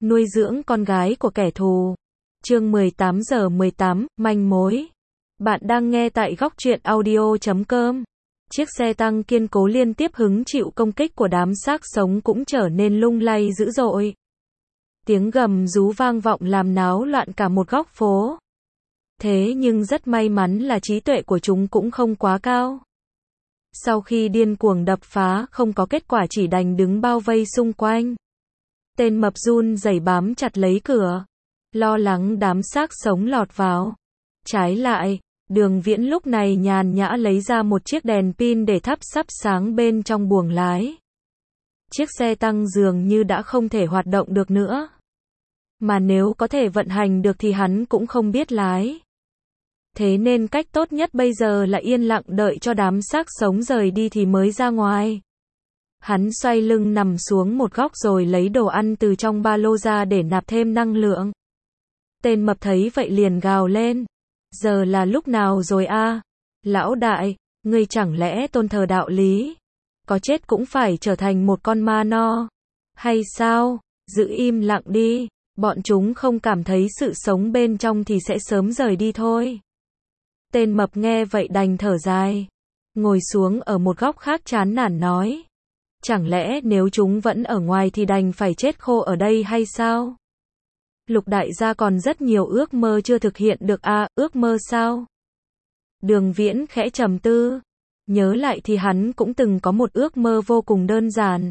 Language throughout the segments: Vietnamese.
nuôi dưỡng con gái của kẻ thù. Chương 18:18, manh mối. Bạn đang nghe tại góc truyện audio.com. Chiếc xe tăng kiên cố liên tiếp hứng chịu công kích của đám xác sống cũng trở nên lung lay dữ dội. Tiếng gầm rú vang vọng làm náo loạn cả một góc phố. Thế nhưng rất may mắn là trí tuệ của chúng cũng không quá cao. Sau khi điên cuồng đập phá không có kết quả chỉ đành đứng bao vây xung quanh. Tên mập run rẩy bám chặt lấy cửa, lo lắng đám xác sống lọt vào. Trái lại, Đường Viễn lúc này nhàn nhã lấy ra một chiếc đèn pin để thắp sắp sáng bên trong buồng lái. Chiếc xe tăng dường như đã không thể hoạt động được nữa. Mà nếu có thể vận hành được thì hắn cũng không biết lái. Thế nên cách tốt nhất bây giờ là yên lặng đợi cho đám xác sống rời đi thì mới ra ngoài. Hắn xoay lưng nằm xuống một góc rồi lấy đồ ăn từ trong ba lô ra để nạp thêm năng lượng. Tên mập thấy vậy liền gào lên. Giờ là lúc nào rồi a? Lão đại, ngươi chẳng lẽ tôn thờ đạo lý? Có chết cũng phải trở thành một con ma no? Hay sao? Giữ im lặng đi, bọn chúng không cảm thấy sự sống bên trong thì sẽ sớm rời đi thôi. Tên mập nghe vậy đành thở dài. Ngồi xuống ở một góc khác chán nản nói. Chẳng lẽ nếu chúng vẫn ở ngoài thì đành phải chết khô ở đây hay sao? Lục đại gia còn rất nhiều ước mơ chưa thực hiện được à, ước mơ sao? Đường Viễn khẽ trầm tư. Nhớ lại thì hắn cũng từng có một ước mơ vô cùng đơn giản.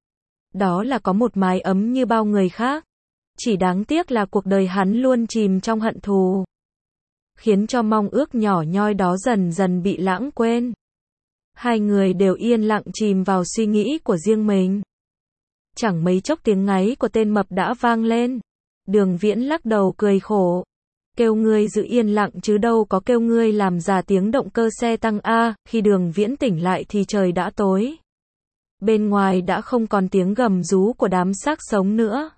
Đó là có một mái ấm như bao người khác. Chỉ đáng tiếc là cuộc đời hắn luôn chìm trong hận thù. Khiến cho mong ước nhỏ nhoi đó dần dần bị lãng quên. Hai người đều yên lặng chìm vào suy nghĩ của riêng mình. Chẳng mấy chốc tiếng ngáy của tên mập đã vang lên. Đường Viễn lắc đầu cười khổ. Kêu ngươi giữ yên lặng chứ đâu có kêu ngươi làm giả tiếng động cơ xe tăng a. Khi Đường Viễn tỉnh lại thì trời đã tối. Bên ngoài đã không còn tiếng gầm rú của đám xác sống nữa.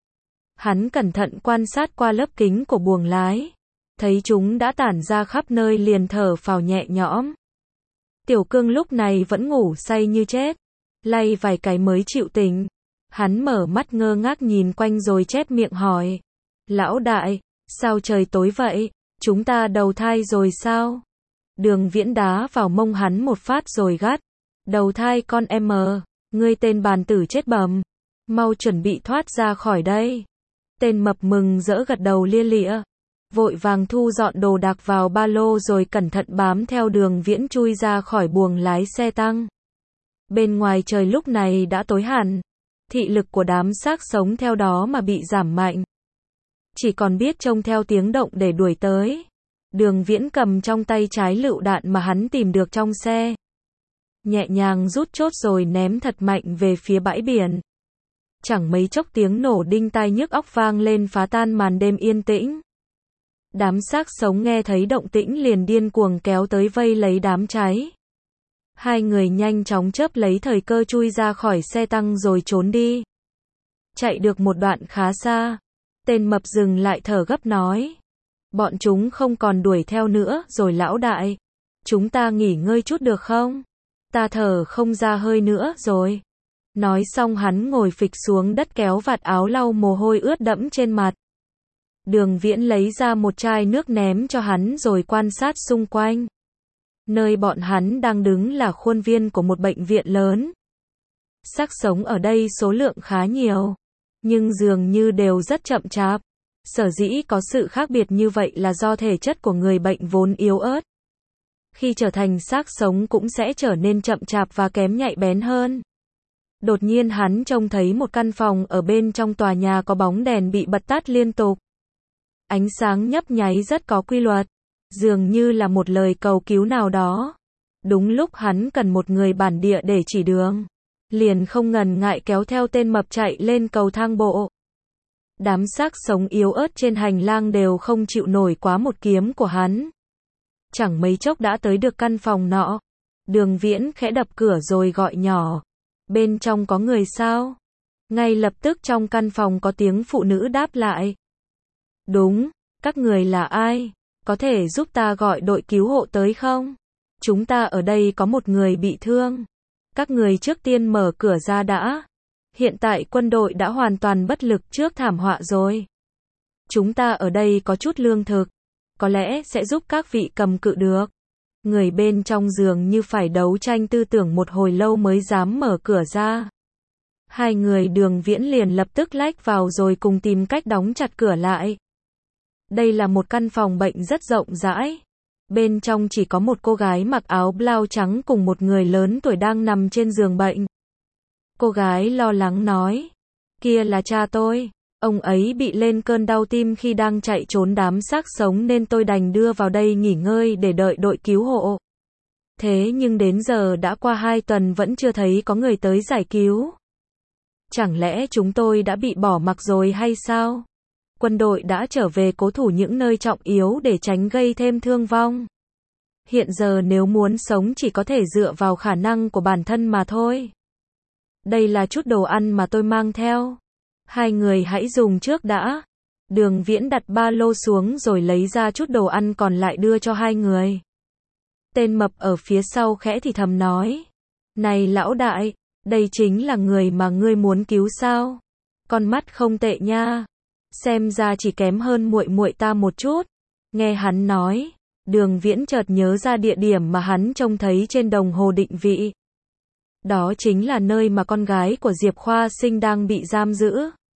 Hắn cẩn thận quan sát qua lớp kính của buồng lái. Thấy chúng đã tản ra khắp nơi liền thở phào nhẹ nhõm. Tiểu Cương lúc này vẫn ngủ say như chết. Lay vài cái mới chịu tỉnh. Hắn mở mắt ngơ ngác nhìn quanh rồi chép miệng hỏi. Lão đại, sao trời tối vậy? Chúng ta đầu thai rồi sao? Đường Viễn đá vào mông hắn một phát rồi gắt. Đầu thai con em mờ, ngươi tên bàn tử chết bầm. Mau chuẩn bị thoát ra khỏi đây. Tên mập mừng rỡ gật đầu lia lịa. Vội vàng thu dọn đồ đạc vào ba lô rồi cẩn thận bám theo Đường Viễn chui ra khỏi buồng lái xe tăng. Bên ngoài trời lúc này đã tối hẳn. Thị lực của đám xác sống theo đó mà bị giảm mạnh. Chỉ còn biết trông theo tiếng động để đuổi tới. Đường Viễn cầm trong tay trái lựu đạn mà hắn tìm được trong xe. Nhẹ nhàng rút chốt rồi ném thật mạnh về phía bãi biển. Chẳng mấy chốc tiếng nổ đinh tai nhức óc vang lên phá tan màn đêm yên tĩnh. Đám xác sống nghe thấy động tĩnh liền điên cuồng kéo tới vây lấy đám cháy. Hai người nhanh chóng chớp lấy thời cơ chui ra khỏi xe tăng rồi trốn đi. Chạy được một đoạn khá xa. Tên mập dừng lại thở gấp nói. Bọn chúng không còn đuổi theo nữa rồi lão đại. Chúng ta nghỉ ngơi chút được không? Ta thở không ra hơi nữa rồi. Nói xong hắn ngồi phịch xuống đất kéo vạt áo lau mồ hôi ướt đẫm trên mặt. Đường Viễn lấy ra một chai nước ném cho hắn rồi quan sát xung quanh. Nơi bọn hắn đang đứng là khuôn viên của một bệnh viện lớn. Xác sống ở đây số lượng khá nhiều, nhưng dường như đều rất chậm chạp. Sở dĩ có sự khác biệt như vậy là do thể chất của người bệnh vốn yếu ớt. Khi trở thành xác sống cũng sẽ trở nên chậm chạp và kém nhạy bén hơn. Đột nhiên hắn trông thấy một căn phòng ở bên trong tòa nhà có bóng đèn bị bật tắt liên tục. Ánh sáng nhấp nháy rất có quy luật, dường như là một lời cầu cứu nào đó. Đúng lúc hắn cần một người bản địa để chỉ đường, liền không ngần ngại kéo theo tên mập chạy lên cầu thang bộ. Đám xác sống yếu ớt trên hành lang đều không chịu nổi quá một kiếm của hắn. Chẳng mấy chốc đã tới được căn phòng nọ. Đường Viễn khẽ đập cửa rồi gọi nhỏ. Bên trong có người sao? Ngay lập tức trong căn phòng có tiếng phụ nữ đáp lại. Đúng, các người là ai? Có thể giúp ta gọi đội cứu hộ tới không? Chúng ta ở đây có một người bị thương. Các người trước tiên mở cửa ra đã. Hiện tại quân đội đã hoàn toàn bất lực trước thảm họa rồi. Chúng ta ở đây có chút lương thực, có lẽ sẽ giúp các vị cầm cự được. Người bên trong dường như phải đấu tranh tư tưởng một hồi lâu mới dám mở cửa ra. Hai người Đường Viễn liền lập tức lách vào rồi cùng tìm cách đóng chặt cửa lại. Đây là một căn phòng bệnh rất rộng rãi. Bên trong chỉ có một cô gái mặc áo blau trắng cùng một người lớn tuổi đang nằm trên giường bệnh. Cô gái lo lắng nói, kia là cha tôi. Ông ấy bị lên cơn đau tim khi đang chạy trốn đám xác sống nên tôi đành đưa vào đây nghỉ ngơi để đợi đội cứu hộ. Thế nhưng đến giờ đã qua 2 tuần vẫn chưa thấy có người tới giải cứu. Chẳng lẽ chúng tôi đã bị bỏ mặc rồi hay sao? Quân đội đã trở về cố thủ những nơi trọng yếu để tránh gây thêm thương vong. Hiện giờ nếu muốn sống chỉ có thể dựa vào khả năng của bản thân mà thôi. Đây là chút đồ ăn mà tôi mang theo. Hai người hãy dùng trước đã. Đường Viễn đặt ba lô xuống rồi lấy ra chút đồ ăn còn lại đưa cho hai người. Tên mập ở phía sau khẽ thì thầm nói. Này lão đại, đây chính là người mà ngươi muốn cứu sao? Con mắt không tệ nha. Xem ra chỉ kém hơn muội muội ta một chút. Nghe hắn nói, Đường Viễn chợt nhớ ra địa điểm mà hắn trông thấy trên đồng hồ định vị. Đó chính là nơi mà con gái của Diệp Khoa Sinh đang bị giam giữ.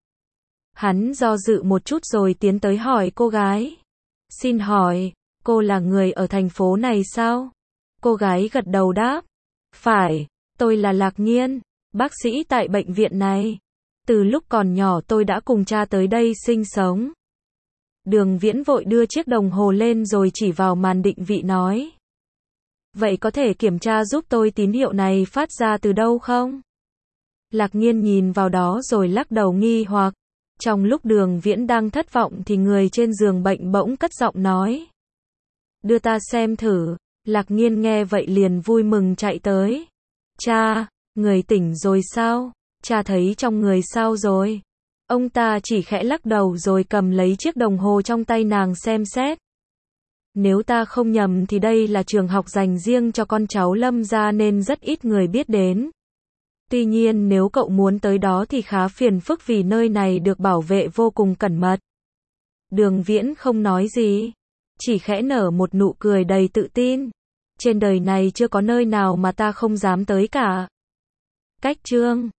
Hắn do dự một chút rồi tiến tới hỏi cô gái. Xin hỏi, cô là người ở thành phố này sao? Cô gái gật đầu đáp. Phải, tôi là Lạc Nghiên, bác sĩ tại bệnh viện này. Từ lúc còn nhỏ tôi đã cùng cha tới đây sinh sống. Đường Viễn vội đưa chiếc đồng hồ lên rồi chỉ vào màn định vị nói. Vậy có thể kiểm tra giúp tôi tín hiệu này phát ra từ đâu không? Lạc Nghiên nhìn vào đó rồi lắc đầu nghi hoặc. Trong lúc Đường Viễn đang thất vọng thì người trên giường bệnh bỗng cất giọng nói. Đưa ta xem thử. Lạc Nghiên nghe vậy liền vui mừng chạy tới. Cha, người tỉnh rồi sao? Cha thấy trong người sao rồi? Ông ta chỉ khẽ lắc đầu rồi cầm lấy chiếc đồng hồ trong tay nàng xem xét. Nếu ta không nhầm thì đây là trường học dành riêng cho con cháu Lâm gia nên rất ít người biết đến. Tuy nhiên nếu cậu muốn tới đó thì khá phiền phức vì nơi này được bảo vệ vô cùng cẩn mật. Đường Viễn không nói gì, chỉ khẽ nở một nụ cười đầy tự tin. Trên đời này chưa có nơi nào mà ta không dám tới cả. Cách chương